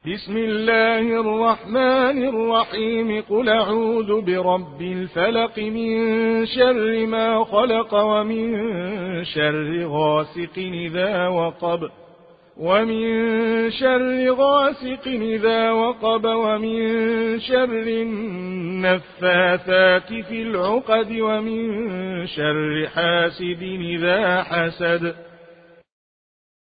بسم الله الرحمن الرحيم قل أعوذ برب الفلق من شر ما خلق ومن شر غاسق إذا وقب ومن شر النفاثات في العقد ومن شر حاسد إذا حسد